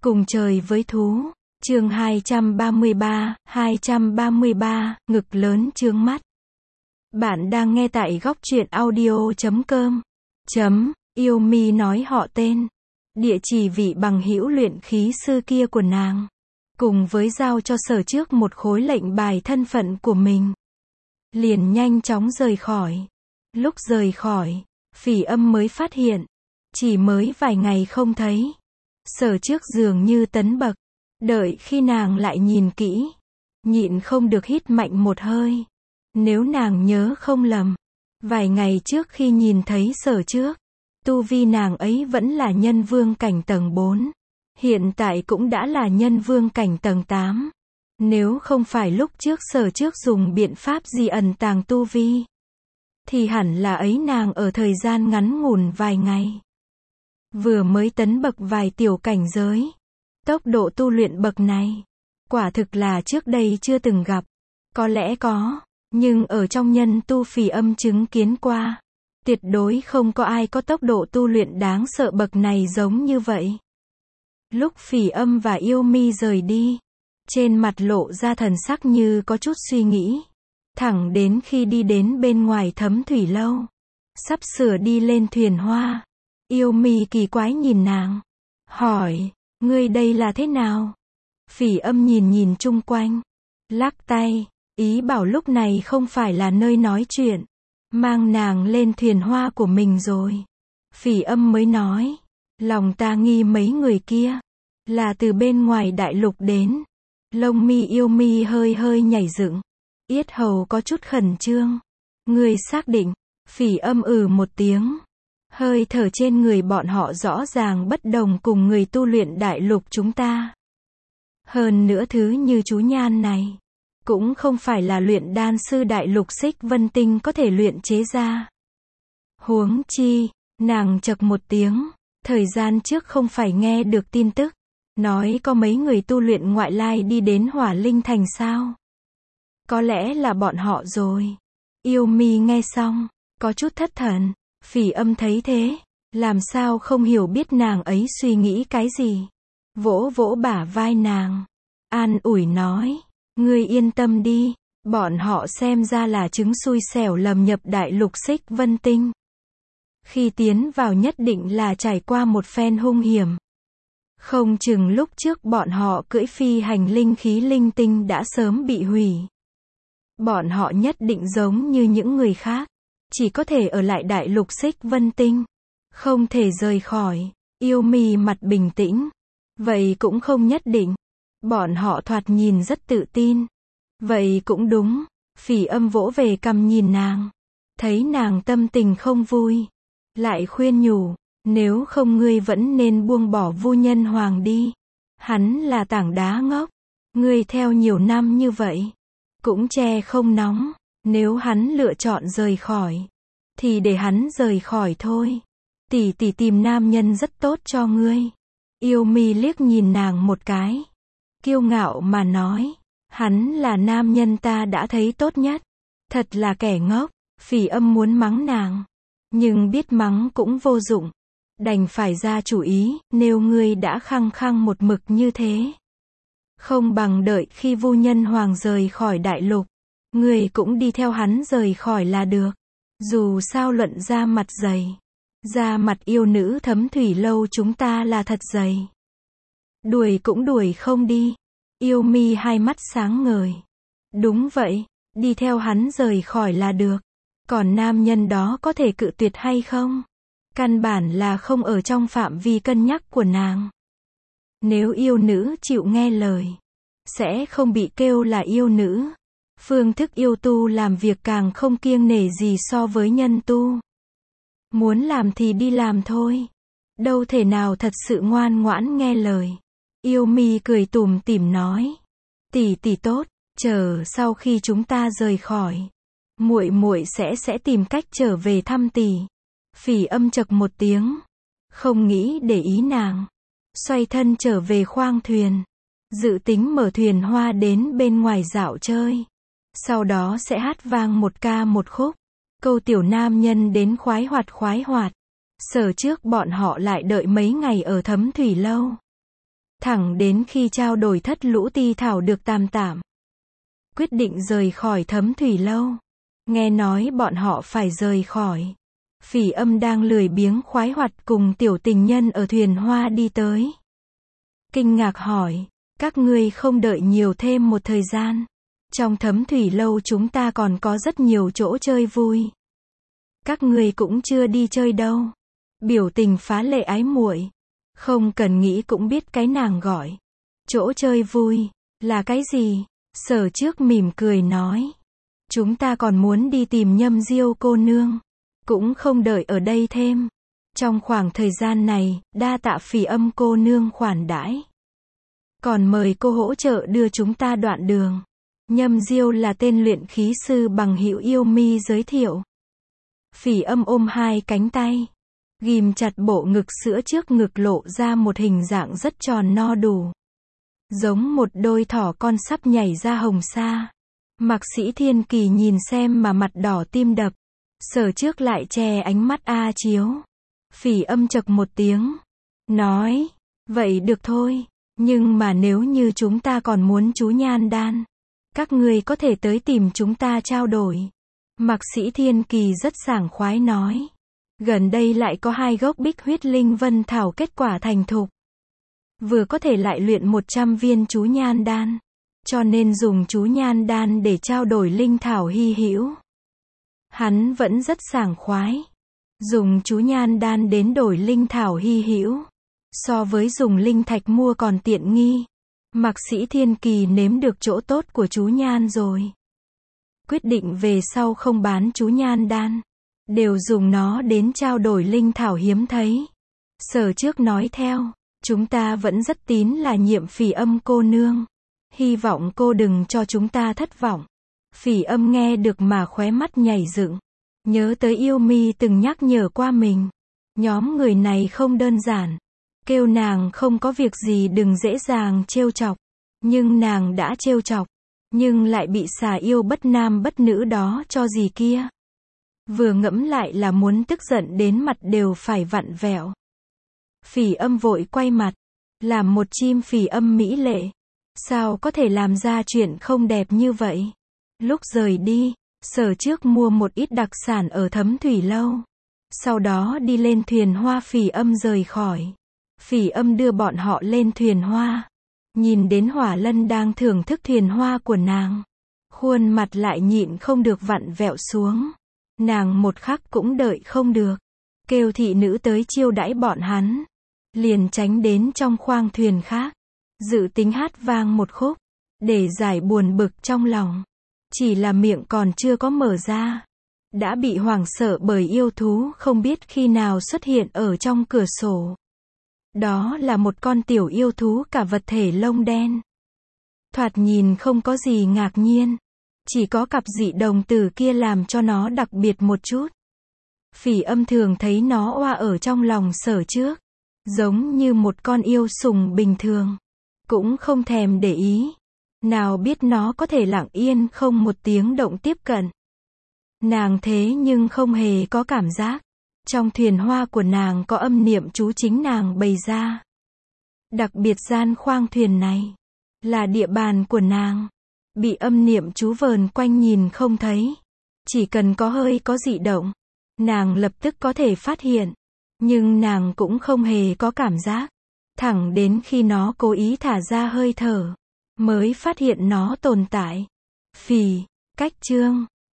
Cùng trời với thú. Chương 233, ngực lớn trướng mắt. Bạn đang nghe tại góc truyện audio.com. Yêu nói họ tên, địa chỉ vị bằng hữu luyện khí sư kia của nàng, cùng với giao cho Sở Trước một khối lệnh bài thân phận của mình, liền nhanh chóng rời khỏi. Lúc rời khỏi, Phỉ Âm mới phát hiện, chỉ mới vài ngày không thấy, Sở Trước dường như tấn bậc. Đợi khi nàng lại nhìn kỹ, nhịn không được hít mạnh một hơi. Nếu nàng nhớ không lầm, vài ngày trước khi nhìn thấy Sở Trước, tu vi nàng ấy vẫn là nhân vương cảnh tầng 4. Hiện tại cũng đã là nhân vương cảnh tầng 8. Nếu không phải lúc trước Sở Trước dùng biện pháp gì ẩn tàng tu vi, thì hẳn là ấy nàng ở thời gian ngắn ngủn vài ngày, vừa mới tấn bậc vài tiểu cảnh giới. Tốc độ tu luyện bậc này, quả thực là trước đây chưa từng gặp. Có lẽ có, nhưng ở trong nhân tu Phỉ Âm chứng kiến qua, tuyệt đối không có ai có tốc độ tu luyện đáng sợ bậc này giống như vậy. Lúc Phỉ Âm và Yêu Mi rời đi, trên mặt lộ ra thần sắc như có chút suy nghĩ. Thẳng đến khi đi đến bên ngoài Thấm Thủy Lâu, sắp sửa đi lên thuyền hoa, Yêu Mi kỳ quái nhìn nàng, hỏi: "Ngươi đây là thế nào?" Phỉ Âm nhìn chung quanh, lắc tay, ý bảo lúc này không phải là nơi nói chuyện, mang nàng lên thuyền hoa của mình rồi. Phỉ Âm mới nói: "Lòng ta nghi mấy người kia là từ bên ngoài đại lục đến." Lông mi Yêu Mi hơi nhảy dựng, yết hầu có chút khẩn trương. "Ngươi xác định?" Phỉ Âm một tiếng. Hơi thở trên người bọn họ rõ ràng bất đồng cùng người tu luyện đại lục chúng ta. Hơn nữa thứ như chú Nhan này, cũng không phải là luyện đan sư đại lục Xích Vân Tinh có thể luyện chế ra. Huống chi, nàng chậc một tiếng, thời gian trước không phải nghe được tin tức, nói có mấy người tu luyện ngoại lai đi đến Hỏa Linh Thành sao? Có lẽ là bọn họ rồi. Yêu Mi nghe xong, có chút thất thần. Phỉ Âm thấy thế, làm sao không hiểu biết nàng ấy suy nghĩ cái gì. Vỗ vỗ bả vai nàng, an ủi nói: "Ngươi yên tâm đi, bọn họ xem ra là trứng xui xẻo lầm nhập đại lục Xích Vân Tinh. Khi tiến vào nhất định là trải qua một phen hung hiểm. Không chừng lúc trước bọn họ cưỡi phi hành linh khí linh tinh đã sớm bị hủy. Bọn họ nhất định giống như những người khác, chỉ có thể ở lại đại lục Xích Vân Tinh, không thể rời khỏi." Yêu Mi mặt bình tĩnh: "Vậy cũng không nhất định. Bọn họ thoạt nhìn rất tự tin." "Vậy cũng đúng." Phỉ Âm vỗ về cằm nhìn nàng, thấy nàng tâm tình không vui, lại khuyên nhủ: "Nếu không ngươi vẫn nên buông bỏ Vu Nhân Hoàng đi. Hắn là tảng đá ngốc. Ngươi theo nhiều năm như vậy, cũng che không nóng. Nếu hắn lựa chọn rời khỏi, thì để hắn rời khỏi thôi. Tỷ tìm nam nhân rất tốt cho ngươi." Yêu Mi liếc nhìn nàng một cái, kiêu ngạo mà nói: "Hắn là nam nhân ta đã thấy tốt nhất." Thật là kẻ ngốc. Phỉ Âm muốn mắng nàng, nhưng biết mắng cũng vô dụng, đành phải ra chủ ý: "Nếu ngươi đã khăng một mực như thế, không bằng đợi khi Vu Nhân Hoàng rời khỏi đại lục, ngươi cũng đi theo hắn rời khỏi là được. Dù sao luận ra mặt dày, da mặt yêu nữ Thấm Thủy Lâu chúng ta là thật dày. Đuổi cũng đuổi không đi." Yêu Mi hai mắt sáng ngời: "Đúng vậy, đi theo hắn rời khỏi là được. Còn nam nhân đó có thể cự tuyệt hay không? Căn bản là không ở trong phạm vi cân nhắc của nàng. Nếu yêu nữ chịu nghe lời, sẽ không bị kêu là yêu nữ. Phương thức yêu tu làm việc càng không kiêng nể gì so với nhân tu. Muốn làm thì đi làm thôi, đâu thể nào thật sự ngoan ngoãn nghe lời." Yêu Mi cười tủm tỉm nói: "Tỷ tốt, chờ sau khi chúng ta rời khỏi, muội sẽ tìm cách trở về thăm tỷ." Phỉ Âm chậc một tiếng, không nghĩ để ý nàng, xoay thân trở về khoang thuyền, dự tính mở thuyền hoa đến bên ngoài dạo chơi. Sau đó sẽ hát vang một ca một khúc, câu tiểu nam nhân đến khoái hoạt. Sở Trước bọn họ lại đợi mấy ngày ở Thấm Thủy Lâu. Thẳng đến khi trao đổi thất lũ ti thảo được tạm tạm. Quyết định rời khỏi Thấm Thủy Lâu. Nghe nói bọn họ phải rời khỏi. Phỉ Âm đang lười biếng khoái hoạt cùng tiểu tình nhân ở thuyền hoa đi tới. Kinh ngạc hỏi, các ngươi không đợi nhiều thêm một thời gian. Trong Thấm Thủy Lâu chúng ta còn có rất nhiều chỗ chơi vui. Các ngươi cũng chưa đi chơi đâu. Biểu tình phá lệ ái muội. Không cần nghĩ cũng biết cái nàng gọi. Chỗ chơi vui, là cái gì? Sở Trước mỉm cười nói. Chúng ta còn muốn đi tìm Nhâm Diêu cô nương. Cũng không đợi ở đây thêm. Trong khoảng thời gian này, đa tạ Phỉ Âm cô nương khoản đãi. Còn mời cô hỗ trợ đưa chúng ta đoạn đường. Nhâm Diêu là tên luyện khí sư bằng hữu Yêu Mi giới thiệu. Phỉ Âm ôm hai cánh tay. Ghim chặt bộ ngực sữa trước ngực lộ ra một hình dạng rất tròn no đủ. Giống một đôi thỏ con sắp nhảy ra hồng sa. Mạc Sĩ Thiên Kỳ nhìn xem mà mặt đỏ tim đập. Sở Trước lại che ánh mắt A Chiếu. Phỉ Âm chậc một tiếng. Nói, vậy được thôi. Nhưng mà nếu như chúng ta còn muốn chú nhan đan, các ngươi có thể tới tìm chúng ta trao đổi. Mạc Sĩ Thiên Kỳ rất sảng khoái nói. Gần đây lại có 2 gốc Bích Huyết Linh Vân Thảo kết quả thành thục. Vừa có thể lại luyện 100 viên chú nhan đan. Cho nên dùng chú nhan đan để trao đổi linh thảo hy hữu. Hắn vẫn rất sảng khoái. Dùng chú nhan đan đến đổi linh thảo hy hữu. So với dùng linh thạch mua còn tiện nghi. Mạc Sĩ Thiên Kỳ nếm được chỗ tốt của chú nhan rồi. Quyết định về sau không bán chú nhan đan. Đều dùng nó đến trao đổi linh thảo hiếm thấy. Sở Trước nói theo. Chúng ta vẫn rất tín là nhiệm Phỉ Âm cô nương. Hy vọng cô đừng cho chúng ta thất vọng. Phỉ Âm nghe được mà khóe mắt nhảy dựng. Nhớ tới Yêu Mi từng nhắc nhở qua mình. Nhóm người này không đơn giản. Kêu nàng không có việc gì đừng dễ dàng trêu chọc. Nhưng nàng đã trêu chọc. Nhưng lại bị xà yêu bất nam bất nữ đó cho gì kia. Vừa ngẫm lại là muốn tức giận đến mặt đều phải vặn vẹo. Phỉ Âm vội quay mặt. Làm một chim Phỉ Âm mỹ lệ. Sao có thể làm ra chuyện không đẹp như vậy? Lúc rời đi, Sở Trước mua một ít đặc sản ở Thấm Thủy Lâu. Sau đó đi lên thuyền hoa Phỉ Âm rời khỏi. Phỉ Âm đưa bọn họ lên thuyền hoa. Nhìn đến Hỏa Lân đang thưởng thức thuyền hoa của nàng. Khuôn mặt lại nhịn không được vặn vẹo xuống. Nàng một khắc cũng đợi không được. Kêu thị nữ tới chiêu đãi bọn hắn. Liền tránh đến trong khoang thuyền khác. Dự tính hát vang một khúc. Để giải buồn bực trong lòng. Chỉ là miệng còn chưa có mở ra. Đã bị hoảng sợ bởi yêu thú không biết khi nào xuất hiện ở trong cửa sổ. Đó là một con tiểu yêu thú cả vật thể lông đen. Thoạt nhìn không có gì ngạc nhiên. Chỉ có cặp dị đồng tử kia làm cho nó đặc biệt một chút. Phỉ Âm thường thấy nó oa ở trong lòng Sở Trước. Giống như một con yêu sùng bình thường. Cũng không thèm để ý. Nào biết nó có thể lặng yên không một tiếng động tiếp cận. Nàng thế nhưng không hề có cảm giác. Trong thuyền hoa của nàng có âm niệm chú chính nàng bày ra. Đặc biệt gian khoang thuyền này. Là địa bàn của nàng. Bị âm niệm chú vờn quanh nhìn không thấy. Chỉ cần có hơi có dị động. Nàng lập tức có thể phát hiện. Nhưng nàng cũng không hề có cảm giác. Thẳng đến khi nó cố ý thả ra hơi thở. Mới phát hiện nó tồn tại. Phì, cách chương.